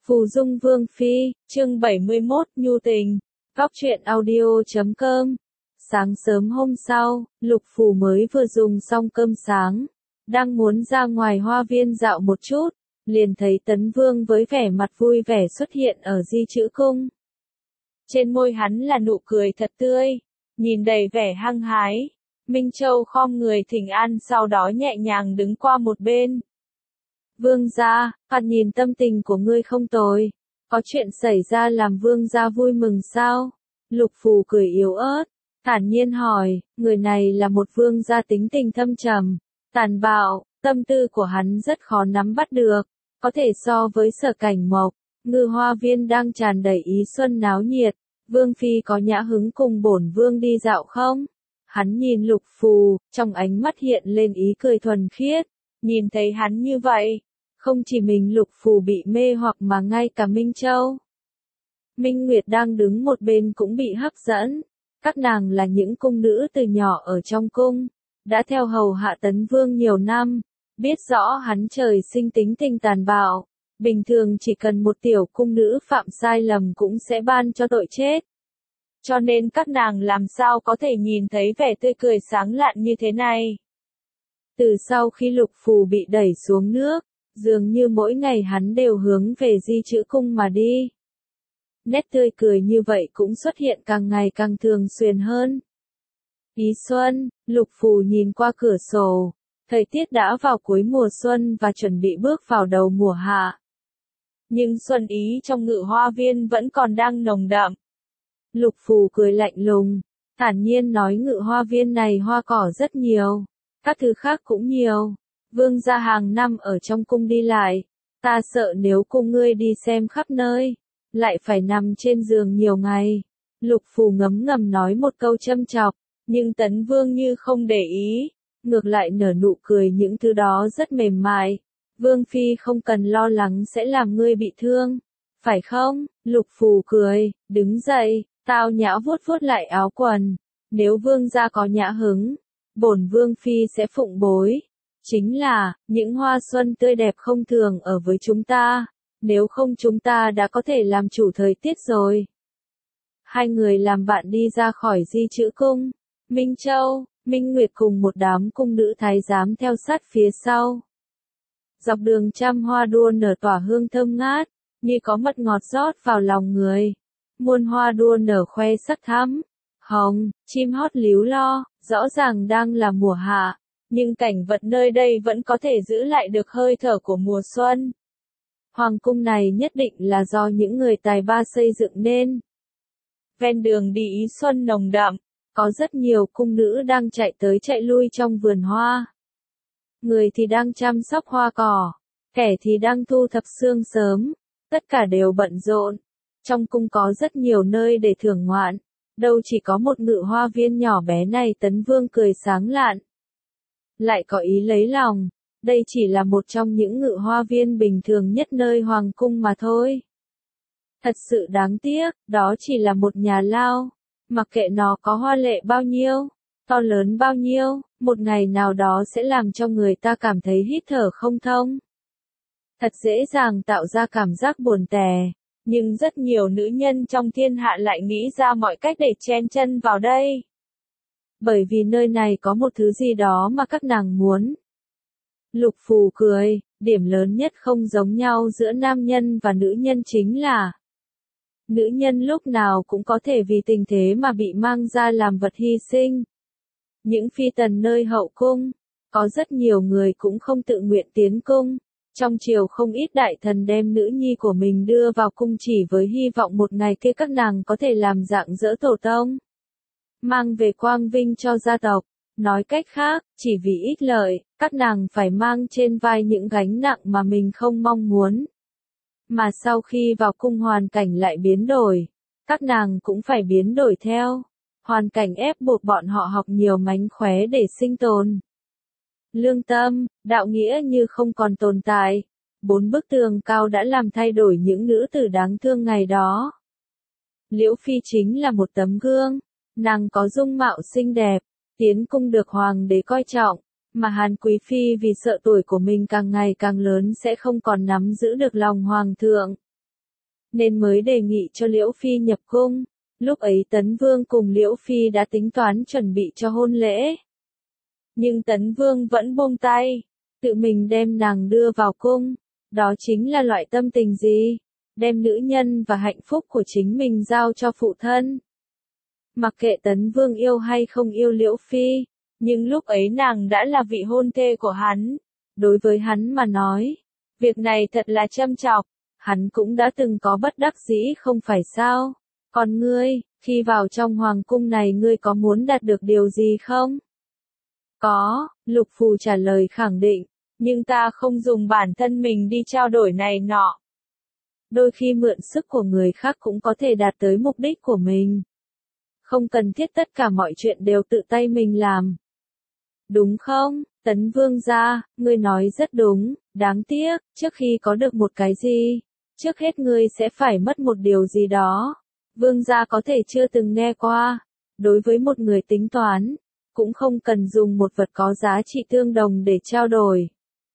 Phù Dung Vương Phi, chương 71, Nhu Tình, Góc truyện audio.com. Sáng sớm hôm sau, Lục Phù mới vừa dùng xong cơm sáng, đang muốn ra ngoài hoa viên dạo một chút, liền thấy Tấn Vương với vẻ mặt vui vẻ xuất hiện ở Di Chữ Cung. Trên môi hắn là nụ cười thật tươi, nhìn đầy vẻ hăng hái. Minh Châu khom người thỉnh an, sau đó nhẹ nhàng đứng qua một bên. Vương gia, thoạt nhìn tâm tình của ngươi không tồi, có chuyện xảy ra làm vương gia vui mừng sao? Lục Phù cười yếu ớt, thản nhiên hỏi, người này là một vương gia tính tình thâm trầm, tàn bạo, tâm tư của hắn rất khó nắm bắt được, có thể so với Sở Cảnh Mộc. Ngự hoa viên đang tràn đầy ý xuân náo nhiệt, Vương Phi có nhã hứng cùng bổn vương đi dạo không? Hắn nhìn Lục Phù, trong ánh mắt hiện lên ý cười thuần khiết, nhìn thấy hắn như vậy, không chỉ mình Lục Phù bị mê hoặc mà ngay cả Minh Châu. Minh Nguyệt đang đứng một bên cũng bị hấp dẫn, các nàng là những cung nữ từ nhỏ ở trong cung, đã theo hầu hạ Tấn Vương nhiều năm, biết rõ hắn trời sinh tính tình tàn bạo, bình thường chỉ cần một tiểu cung nữ phạm sai lầm cũng sẽ ban cho tội chết. Cho nên các nàng làm sao có thể nhìn thấy vẻ tươi cười sáng lạn như thế này. Từ sau khi Lục Phù bị đẩy xuống nước, dường như mỗi ngày hắn đều hướng về Di Chữ Cung mà đi. Nét tươi cười như vậy cũng xuất hiện càng ngày càng thường xuyên hơn. Ý xuân, Lục Phù nhìn qua cửa sổ, thời tiết đã vào cuối mùa xuân và chuẩn bị bước vào đầu mùa hạ. Nhưng xuân ý trong ngự hoa viên vẫn còn đang nồng đậm. Lục Phù cười lạnh lùng, thản nhiên nói ngự hoa viên này hoa cỏ rất nhiều, các thứ khác cũng nhiều. Vương gia hàng năm ở trong cung đi lại, ta sợ nếu cung ngươi đi xem khắp nơi, lại phải nằm trên giường nhiều ngày. Lục Phù ngấm ngầm nói một câu châm chọc, nhưng Tấn Vương như không để ý, ngược lại nở nụ cười, những thứ đó rất mềm mại. Vương Phi không cần lo lắng sẽ làm ngươi bị thương, phải không? Lục Phù cười, đứng dậy, tao nhã vuốt vuốt lại áo quần. Nếu vương gia có nhã hứng, bổn Vương Phi sẽ phụng bối. Chính là, những hoa xuân tươi đẹp không thường ở với chúng ta, nếu không chúng ta đã có thể làm chủ thời tiết rồi. Hai người làm bạn đi ra khỏi Di Chữ Cung, Minh Châu, Minh Nguyệt cùng một đám cung nữ thái giám theo sát phía sau. Dọc đường trăm hoa đua nở tỏa hương thơm ngát, như có mật ngọt rót vào lòng người. Muôn hoa đua nở khoe sắc thắm, hồng, chim hót líu lo, rõ ràng đang là mùa hạ. Nhưng cảnh vật nơi đây vẫn có thể giữ lại được hơi thở của mùa xuân. Hoàng cung này nhất định là do những người tài ba xây dựng nên. Ven đường đi ý xuân nồng đậm, có rất nhiều cung nữ đang chạy tới chạy lui trong vườn hoa. Người thì đang chăm sóc hoa cỏ, kẻ thì đang thu thập sương sớm, tất cả đều bận rộn. Trong cung có rất nhiều nơi để thưởng ngoạn, đâu chỉ có một ngự hoa viên nhỏ bé này. Tấn Vương cười sáng lạn, lại có ý lấy lòng, đây chỉ là một trong những ngự hoa viên bình thường nhất nơi hoàng cung mà thôi. Thật sự đáng tiếc, đó chỉ là một nhà lao, mặc kệ nó có hoa lệ bao nhiêu, to lớn bao nhiêu, một ngày nào đó sẽ làm cho người ta cảm thấy hít thở không thông. Thật dễ dàng tạo ra cảm giác buồn tẻ, nhưng rất nhiều nữ nhân trong thiên hạ lại nghĩ ra mọi cách để chen chân vào đây. Bởi vì nơi này có một thứ gì đó mà các nàng muốn. Lục Phù cười, điểm lớn nhất không giống nhau giữa nam nhân và nữ nhân chính là nữ nhân lúc nào cũng có thể vì tình thế mà bị mang ra làm vật hy sinh. Những phi tần nơi hậu cung, có rất nhiều người cũng không tự nguyện tiến cung. Trong triều không ít đại thần đem nữ nhi của mình đưa vào cung chỉ với hy vọng một ngày kia các nàng có thể làm rạng rỡ tổ tông, mang về quang vinh cho gia tộc. Nói cách khác, chỉ vì ích lợi, các nàng phải mang trên vai những gánh nặng mà mình không mong muốn. Mà sau khi vào cung hoàn cảnh lại biến đổi, các nàng cũng phải biến đổi theo. Hoàn cảnh ép buộc bọn họ học nhiều mánh khóe để sinh tồn. Lương tâm, đạo nghĩa như không còn tồn tại. 4 bức tường cao đã làm thay đổi những nữ tử đáng thương ngày đó. Liễu Phi chính là một tấm gương. Nàng có dung mạo xinh đẹp, tiến cung được hoàng đế coi trọng, mà Hàn Quý Phi vì sợ tuổi của mình càng ngày càng lớn sẽ không còn nắm giữ được lòng hoàng thượng. nên mới đề nghị cho Liễu Phi nhập cung. Lúc ấy Tấn Vương cùng Liễu Phi đã tính toán chuẩn bị cho hôn lễ. Nhưng Tấn Vương vẫn buông tay, tự mình đem nàng đưa vào cung. Đó chính là loại tâm tình gì? Đem nữ nhân và hạnh phúc của chính mình giao cho phụ thân. Mặc kệ Tấn Vương yêu hay không yêu Liễu Phi, nhưng lúc ấy nàng đã là vị hôn thê của hắn. Đối với hắn mà nói, việc này thật là châm chọc, hắn cũng đã từng có bất đắc dĩ không phải sao? Còn ngươi, khi vào trong hoàng cung này ngươi có muốn đạt được điều gì không? Có, Lục Phù trả lời khẳng định, nhưng ta không dùng bản thân mình đi trao đổi này nọ. Đôi khi mượn sức của người khác cũng có thể đạt tới mục đích của mình. Không cần thiết tất cả mọi chuyện đều tự tay mình làm. Đúng không, Tấn Vương gia, ngươi nói rất đúng, đáng tiếc, trước khi có được một cái gì, trước hết ngươi sẽ phải mất một điều gì đó. Vương gia có thể chưa từng nghe qua, đối với một người tính toán, cũng không cần dùng một vật có giá trị tương đồng để trao đổi.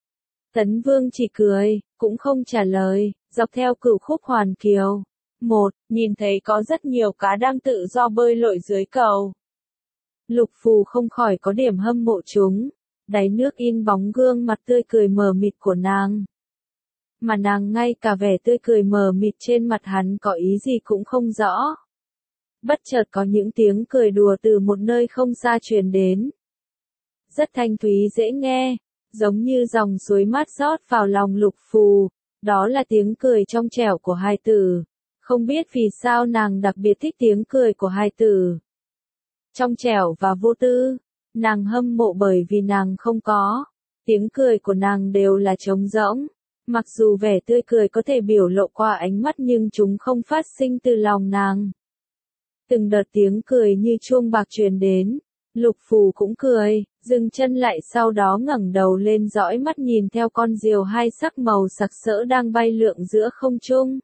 Tấn Vương chỉ cười, cũng không trả lời, dọc theo Cửu Khúc Hoàn Kiều. Nhìn thấy có rất nhiều cá đang tự do bơi lội dưới cầu. Lục Phù không khỏi có điểm hâm mộ chúng, đáy nước in bóng gương mặt tươi cười mờ mịt của nàng. Mà nàng ngay cả vẻ tươi cười mờ mịt trên mặt hắn có ý gì cũng không rõ. Bất chợt có những tiếng cười đùa từ một nơi không xa truyền đến. Rất thanh thúy dễ nghe, giống như dòng suối mát rót vào lòng Lục Phù, đó là tiếng cười trong trẻo của hài tử. Không biết vì sao nàng đặc biệt thích tiếng cười của hài tử. Trong trẻo và vô tư, nàng hâm mộ bởi vì nàng không có. Tiếng cười của nàng đều là trống rỗng. Mặc dù vẻ tươi cười có thể biểu lộ qua ánh mắt nhưng chúng không phát sinh từ lòng nàng. Từng đợt tiếng cười như chuông bạc truyền đến. Lục Phù cũng cười, dừng chân lại sau đó ngẩng đầu lên dõi mắt nhìn theo con diều hai sắc màu sặc sỡ đang bay lượn giữa không trung.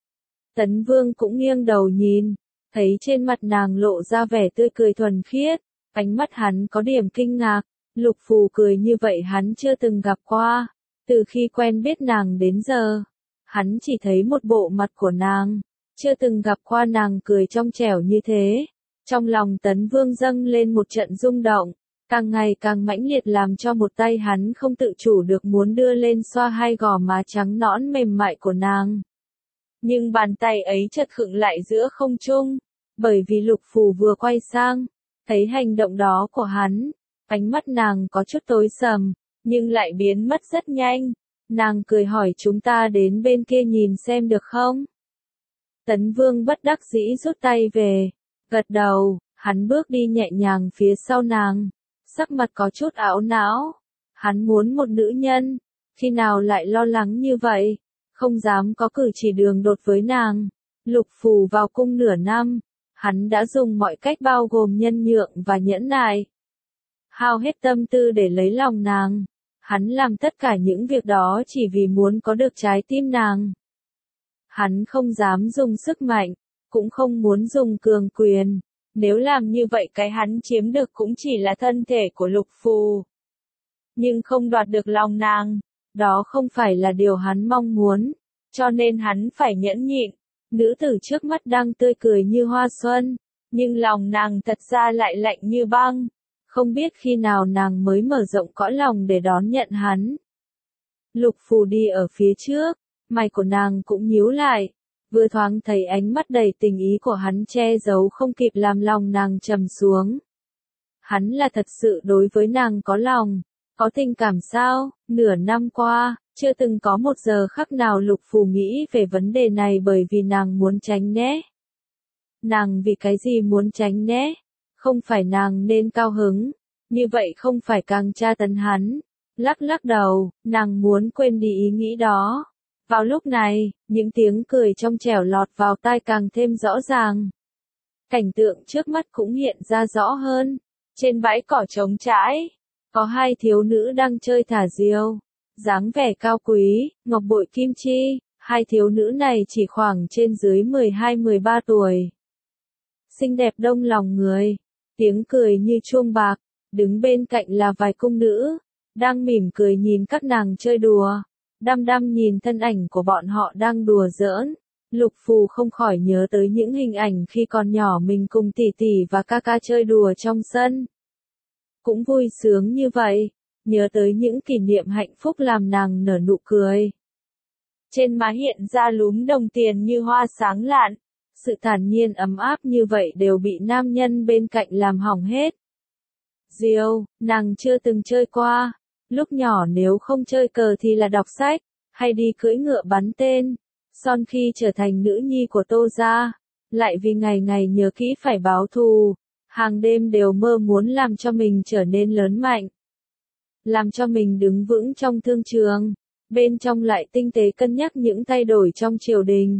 Tấn Vương cũng nghiêng đầu nhìn, thấy trên mặt nàng lộ ra vẻ tươi cười thuần khiết, ánh mắt hắn có điểm kinh ngạc, Lục Phù cười như vậy hắn chưa từng gặp qua, từ khi quen biết nàng đến giờ, hắn chỉ thấy một bộ mặt của nàng, chưa từng gặp qua nàng cười trong trẻo như thế. Trong lòng Tấn Vương dâng lên một trận rung động, càng ngày càng mãnh liệt làm cho một tay hắn không tự chủ được muốn đưa lên xoa hai gò má trắng nõn mềm mại của nàng. Nhưng bàn tay ấy chợt khựng lại giữa không trung, bởi vì Lục Phù vừa quay sang, thấy hành động đó của hắn, ánh mắt nàng có chút tối sầm, nhưng lại biến mất rất nhanh. Nàng cười hỏi chúng ta đến bên kia nhìn xem được không? Tấn Vương bất đắc dĩ rút tay về, gật đầu, hắn bước đi nhẹ nhàng phía sau nàng, sắc mặt có chút ảo não. Hắn muốn một nữ nhân, khi nào lại lo lắng như vậy, không dám có cử chỉ đường đột với nàng. Lục Phù vào cung nửa năm, hắn đã dùng mọi cách bao gồm nhân nhượng và nhẫn nại, hao hết tâm tư để lấy lòng nàng. Hắn làm tất cả những việc đó chỉ vì muốn có được trái tim nàng. Hắn không dám dùng sức mạnh, cũng không muốn dùng cường quyền. Nếu làm như vậy cái hắn chiếm được cũng chỉ là thân thể của Lục Phù. Nhưng không đoạt được lòng nàng, đó không phải là điều hắn mong muốn, cho nên hắn phải nhẫn nhịn. Nữ tử trước mắt đang tươi cười như hoa xuân, nhưng lòng nàng thật ra lại lạnh như băng. Không biết khi nào nàng mới mở rộng cõi lòng để đón nhận hắn. Lục Phù đi ở phía trước, mày của nàng cũng nhíu lại, vừa thoáng thấy ánh mắt đầy tình ý của hắn che giấu không kịp làm lòng nàng trầm xuống. Hắn là thật sự đối với nàng có lòng, có tình cảm sao? Nửa năm qua, chưa từng có một giờ khắc nào Lục Phù nghĩ về vấn đề này bởi vì nàng muốn tránh né. Nàng vì cái gì muốn tránh né? Không phải nàng nên cao hứng, như vậy không phải càng tra tấn hắn. Lắc đầu, nàng muốn quên đi ý nghĩ đó. Vào lúc này, những tiếng cười trong trẻo lọt vào tai càng thêm rõ ràng. Cảnh tượng trước mắt cũng hiện ra rõ hơn. Trên bãi cỏ trống trải, có hai thiếu nữ đang chơi thả diều. Dáng vẻ cao quý, ngọc bội kim chi, hai thiếu nữ này chỉ khoảng trên dưới 12-13 tuổi. Xinh đẹp đông lòng người, tiếng cười như chuông bạc, đứng bên cạnh là vài cung nữ, đang mỉm cười nhìn các nàng chơi đùa, đăm đăm nhìn thân ảnh của bọn họ đang đùa giỡn. Lục Phù không khỏi nhớ tới những hình ảnh khi còn nhỏ mình cùng tỷ tỷ và ca ca chơi đùa trong sân. Cũng vui sướng như vậy, nhớ tới những kỷ niệm hạnh phúc làm nàng nở nụ cười. Trên má hiện ra lúm đồng tiền như hoa sáng lạn, sự thản nhiên ấm áp như vậy đều bị nam nhân bên cạnh làm hỏng hết. Diều, nàng chưa từng chơi qua, lúc nhỏ nếu không chơi cờ thì là đọc sách, hay đi cưỡi ngựa bắn tên. Son khi trở thành nữ nhi của Tô gia, lại vì ngày ngày nhớ kỹ phải báo thù, hàng đêm đều mơ muốn làm cho mình trở nên lớn mạnh, làm cho mình đứng vững trong thương trường, bên trong lại tinh tế cân nhắc những thay đổi trong triều đình.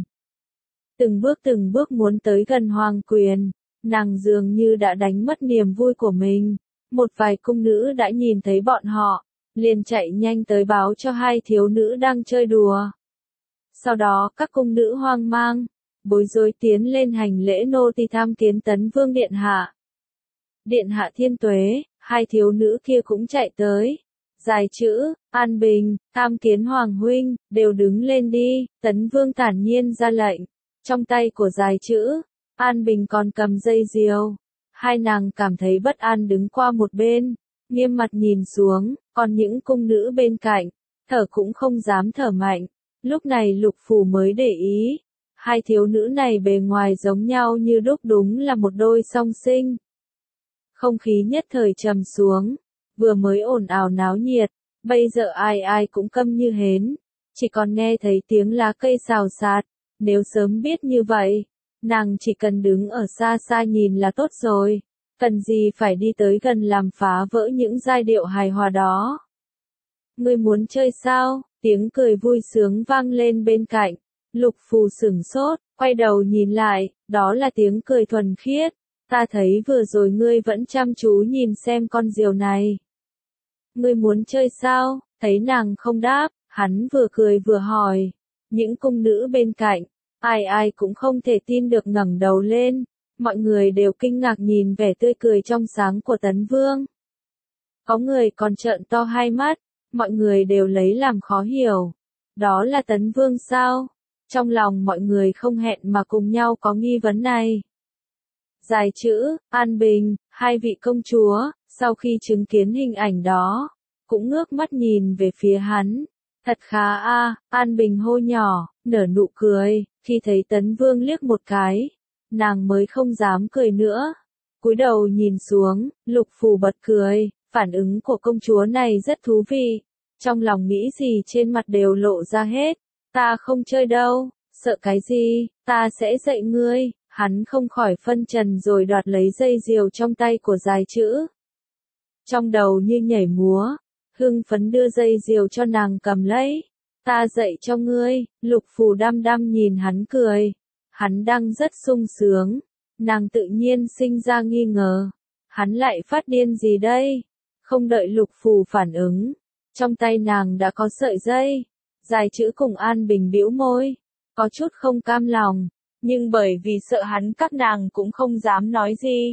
Từng bước muốn tới gần hoàng quyền, nàng dường như đã đánh mất niềm vui của mình. Một vài cung nữ đã nhìn thấy bọn họ, liền chạy nhanh tới báo cho hai thiếu nữ đang chơi đùa. Sau đó các cung nữ hoang mang, bối rối tiến lên hành lễ nô tỳ tham kiến Tấn Vương điện hạ. Điện hạ thiên tuế, hai thiếu nữ kia cũng chạy tới. Dài chữ, An Bình, tham kiến Hoàng huynh, đều đứng lên đi, Tấn Vương thản nhiên ra lệnh. Trong tay của dài chữ, An Bình còn cầm dây diều. Hai nàng cảm thấy bất an đứng qua một bên, nghiêm mặt nhìn xuống, còn những cung nữ bên cạnh, thở cũng không dám thở mạnh. Lúc này Lục Phù mới để ý, hai thiếu nữ này bề ngoài giống nhau như đúc, đúng là một đôi song sinh. Không khí nhất thời trầm xuống, vừa mới ồn ào náo nhiệt, bây giờ ai ai cũng câm như hến, chỉ còn nghe thấy tiếng lá cây xào xạc. Nếu sớm biết như vậy, nàng chỉ cần đứng ở xa xa nhìn là tốt rồi, cần gì phải đi tới gần làm phá vỡ những giai điệu hài hòa đó. Ngươi muốn chơi sao? Tiếng cười vui sướng vang lên bên cạnh. Lục Phù sửng sốt, quay đầu nhìn lại, đó là tiếng cười thuần khiết. Ta thấy vừa rồi ngươi vẫn chăm chú nhìn xem con diều này. Ngươi muốn chơi sao? Thấy nàng không đáp, hắn vừa cười vừa hỏi. Những cung nữ bên cạnh, ai ai cũng không thể tin được ngẩng đầu lên. Mọi người đều kinh ngạc nhìn vẻ tươi cười trong sáng của Tấn Vương. Có người còn trợn to hai mắt, mọi người đều lấy làm khó hiểu. Đó là Tấn Vương sao? Trong lòng mọi người không hẹn mà cùng nhau có nghi vấn này. Dài chữ, An Bình, hai vị công chúa, sau khi chứng kiến hình ảnh đó, cũng ngước mắt nhìn về phía hắn. Thật khá a, An Bình hô nhỏ, nở nụ cười, khi thấy Tấn Vương liếc một cái, nàng mới không dám cười nữa. Cúi đầu nhìn xuống, Lục Phù bật cười, phản ứng của công chúa này rất thú vị. Trong lòng nghĩ gì trên mặt đều lộ ra hết. Ta không chơi đâu, sợ cái gì, ta sẽ dạy ngươi. Hắn không khỏi phân trần rồi đoạt lấy dây diều trong tay của dài chữ. Trong đầu như nhảy múa, hưng phấn đưa dây diều cho nàng cầm lấy. Ta dạy cho ngươi. Lục Phù đăm đăm nhìn hắn cười. Hắn đang rất sung sướng. Nàng tự nhiên sinh ra nghi ngờ. Hắn lại phát điên gì đây? Không đợi Lục Phù phản ứng, trong tay nàng đã có sợi dây. Dài chữ cùng An Bình bĩu môi, có chút không cam lòng, nhưng bởi vì sợ hắn các nàng cũng không dám nói gì.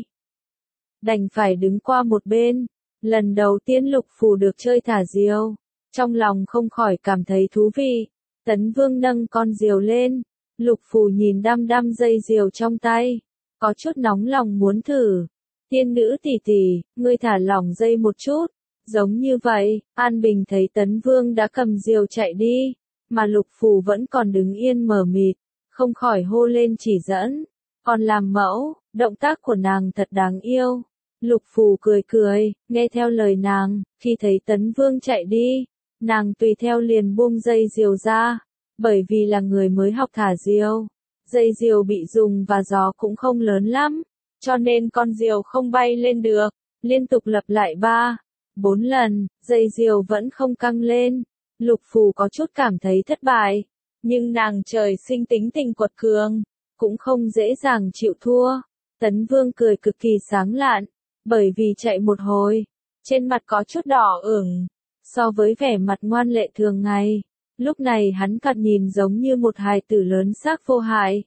Đành phải đứng qua một bên. Lần đầu tiên Lục Phù được chơi thả diều, trong lòng không khỏi cảm thấy thú vị. Tấn Vương nâng con diều lên, Lục Phù nhìn đăm đăm dây diều trong tay, có chút nóng lòng muốn thử. Tiên nữ tỷ tỷ, ngươi thả lỏng dây một chút. Giống như vậy, An Bình thấy Tấn Vương đã cầm diều chạy đi, mà Lục Phù vẫn còn đứng yên mờ mịt, không khỏi hô lên chỉ dẫn. Còn làm mẫu, động tác của nàng thật đáng yêu. Lục Phù cười cười, nghe theo lời nàng, khi thấy Tấn Vương chạy đi, nàng tùy theo liền buông dây diều ra, bởi vì là người mới học thả diều. Dây diều bị rùng và gió cũng không lớn lắm, cho nên con diều không bay lên được. Liên tục lặp lại 3-4 lần, dây diều vẫn không căng lên. Lục Phù có chút cảm thấy thất bại, nhưng nàng trời sinh tính tình quật cường, cũng không dễ dàng chịu thua. Tấn Vương cười cực kỳ sáng lạn, bởi vì chạy một hồi, trên mặt có chút đỏ ửng, so với vẻ mặt ngoan lệ thường ngày, lúc này hắn cặt nhìn giống như một hài tử lớn xác vô hại.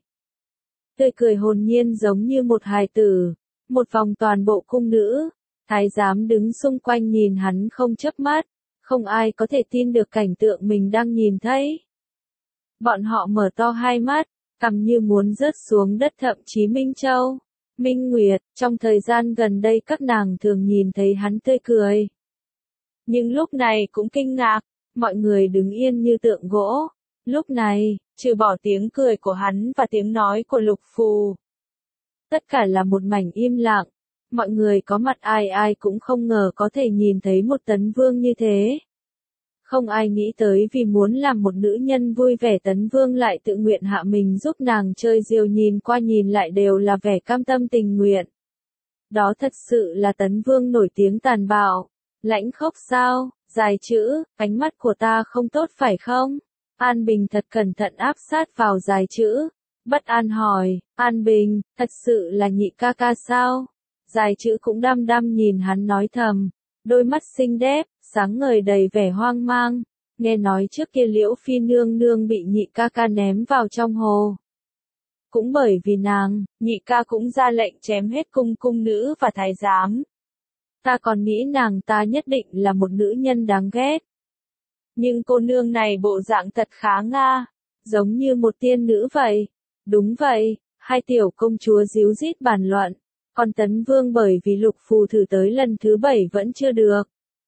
Tươi cười hồn nhiên giống như một hài tử, một vòng toàn bộ cung nữ, thái giám đứng xung quanh nhìn hắn không chớp mắt, không ai có thể tin được cảnh tượng mình đang nhìn thấy. Bọn họ mở to hai mắt, cằm như muốn rớt xuống đất, thậm chí Minh Châu, Minh Nguyệt, trong thời gian gần đây các nàng thường nhìn thấy hắn tươi cười. Nhưng lúc này cũng kinh ngạc, mọi người đứng yên như tượng gỗ. Lúc này, trừ bỏ tiếng cười của hắn và tiếng nói của Lục Phù, tất cả là một mảnh im lặng. Mọi người có mặt ai ai cũng không ngờ có thể nhìn thấy một Tấn Vương như thế. Không ai nghĩ tới vì muốn làm một nữ nhân vui vẻ Tấn Vương lại tự nguyện hạ mình giúp nàng chơi diều, nhìn qua nhìn lại đều là vẻ cam tâm tình nguyện. Đó thật sự là Tấn Vương nổi tiếng tàn bạo, lãnh khốc sao? Dài chữ, ánh mắt của ta không tốt phải không? An Bình thật cẩn thận áp sát vào Dài chữ. Bất an hỏi, An Bình, thật sự là nhị ca ca sao? Dài chữ cũng đăm đăm nhìn hắn nói thầm, đôi mắt xinh đẹp, sáng ngời đầy vẻ hoang mang. Nghe nói trước kia Liễu Phi nương nương bị nhị ca ca ném vào trong hồ. Cũng bởi vì nàng, nhị ca cũng ra lệnh chém hết cung nữ và thái giám. Ta còn nghĩ nàng ta nhất định là một nữ nhân đáng ghét. Nhưng cô nương này bộ dạng thật khá nga, giống như một tiên nữ vậy. Đúng vậy, hai tiểu công chúa díu dít bàn luận, còn Tấn Vương bởi vì Lục Phù thử tới lần thứ 7 vẫn chưa được.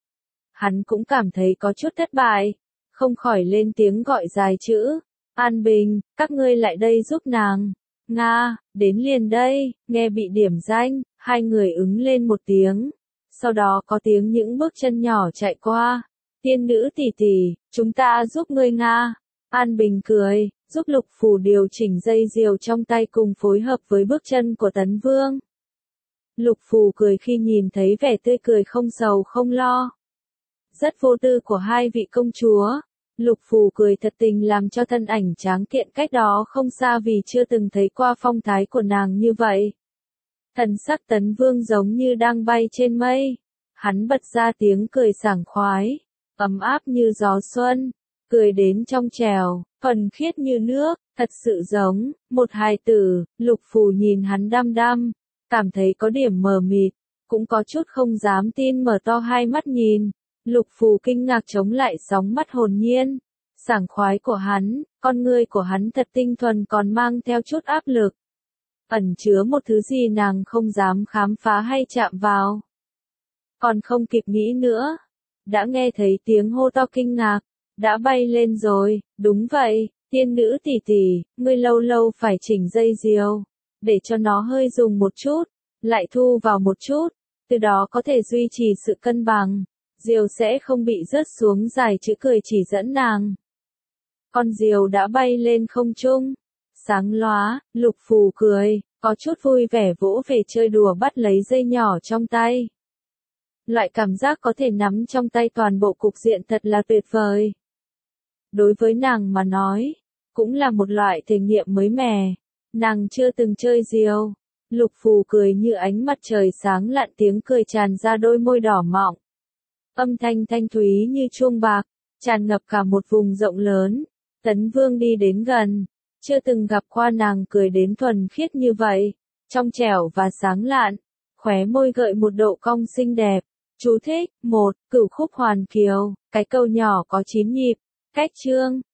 Hắn cũng cảm thấy có chút thất bại, không khỏi lên tiếng gọi Dài chữ, An Bình, các ngươi lại đây giúp nàng. Nga, đến liền đây, nghe bị điểm danh, hai người ứng lên một tiếng. Sau đó có tiếng những bước chân nhỏ chạy qua. Tiên nữ tỷ tỷ, chúng ta giúp ngươi Nga. An Bình cười, giúp Lục Phù điều chỉnh dây diều trong tay cùng phối hợp với bước chân của Tấn Vương. Lục Phù cười khi nhìn thấy vẻ tươi cười không sầu không lo. Rất vô tư của hai vị công chúa. Lục Phù cười thật tình làm cho thân ảnh tráng kiện cách đó không xa vì chưa từng thấy qua phong thái của nàng như vậy. Thần sắc Tấn Vương giống như đang bay trên mây. Hắn bật ra tiếng cười sảng khoái, ấm áp như gió xuân, cười đến trong trẻo, thuần khiết như nước, thật sự giống một hài tử. Lục Phù nhìn hắn đăm đăm, cảm thấy có điểm mờ mịt, cũng có chút không dám tin mở to hai mắt nhìn. Lục Phù kinh ngạc chống lại sóng mắt hồn nhiên, sảng khoái của hắn, con ngươi của hắn thật tinh thuần còn mang theo chút áp lực. Ẩn chứa một thứ gì nàng không dám khám phá hay chạm vào. Còn không kịp nghĩ nữa, đã nghe thấy tiếng hô to kinh ngạc, đã bay lên rồi, đúng vậy, tiên nữ tỷ tỷ, ngươi lâu lâu phải chỉnh dây diều, để cho nó hơi dùng một chút, lại thu vào một chút, từ đó có thể duy trì sự cân bằng, diều sẽ không bị rớt xuống. Dài chữ cười chỉ dẫn nàng. Con diều đã bay lên không trung, sáng lóa. Lục Phù cười, có chút vui vẻ vỗ về chơi đùa bắt lấy dây nhỏ trong tay. Loại cảm giác có thể nắm trong tay toàn bộ cục diện thật là tuyệt vời. Đối với nàng mà nói, cũng là một loại thể nghiệm mới mẻ. Nàng chưa từng chơi diều. Lục Phù cười như ánh mặt trời sáng lạn, tiếng cười tràn ra đôi môi đỏ mọng. Âm thanh thanh thúy như chuông bạc, tràn ngập cả một vùng rộng lớn. Tấn Vương đi đến gần, chưa từng gặp qua nàng cười đến thuần khiết như vậy, trong trẻo và sáng lạn, khóe môi gợi một độ cong xinh đẹp. Chú thích, 1, Cửu khúc hoàn kiều, cái câu nhỏ có 9 nhịp, cách chương.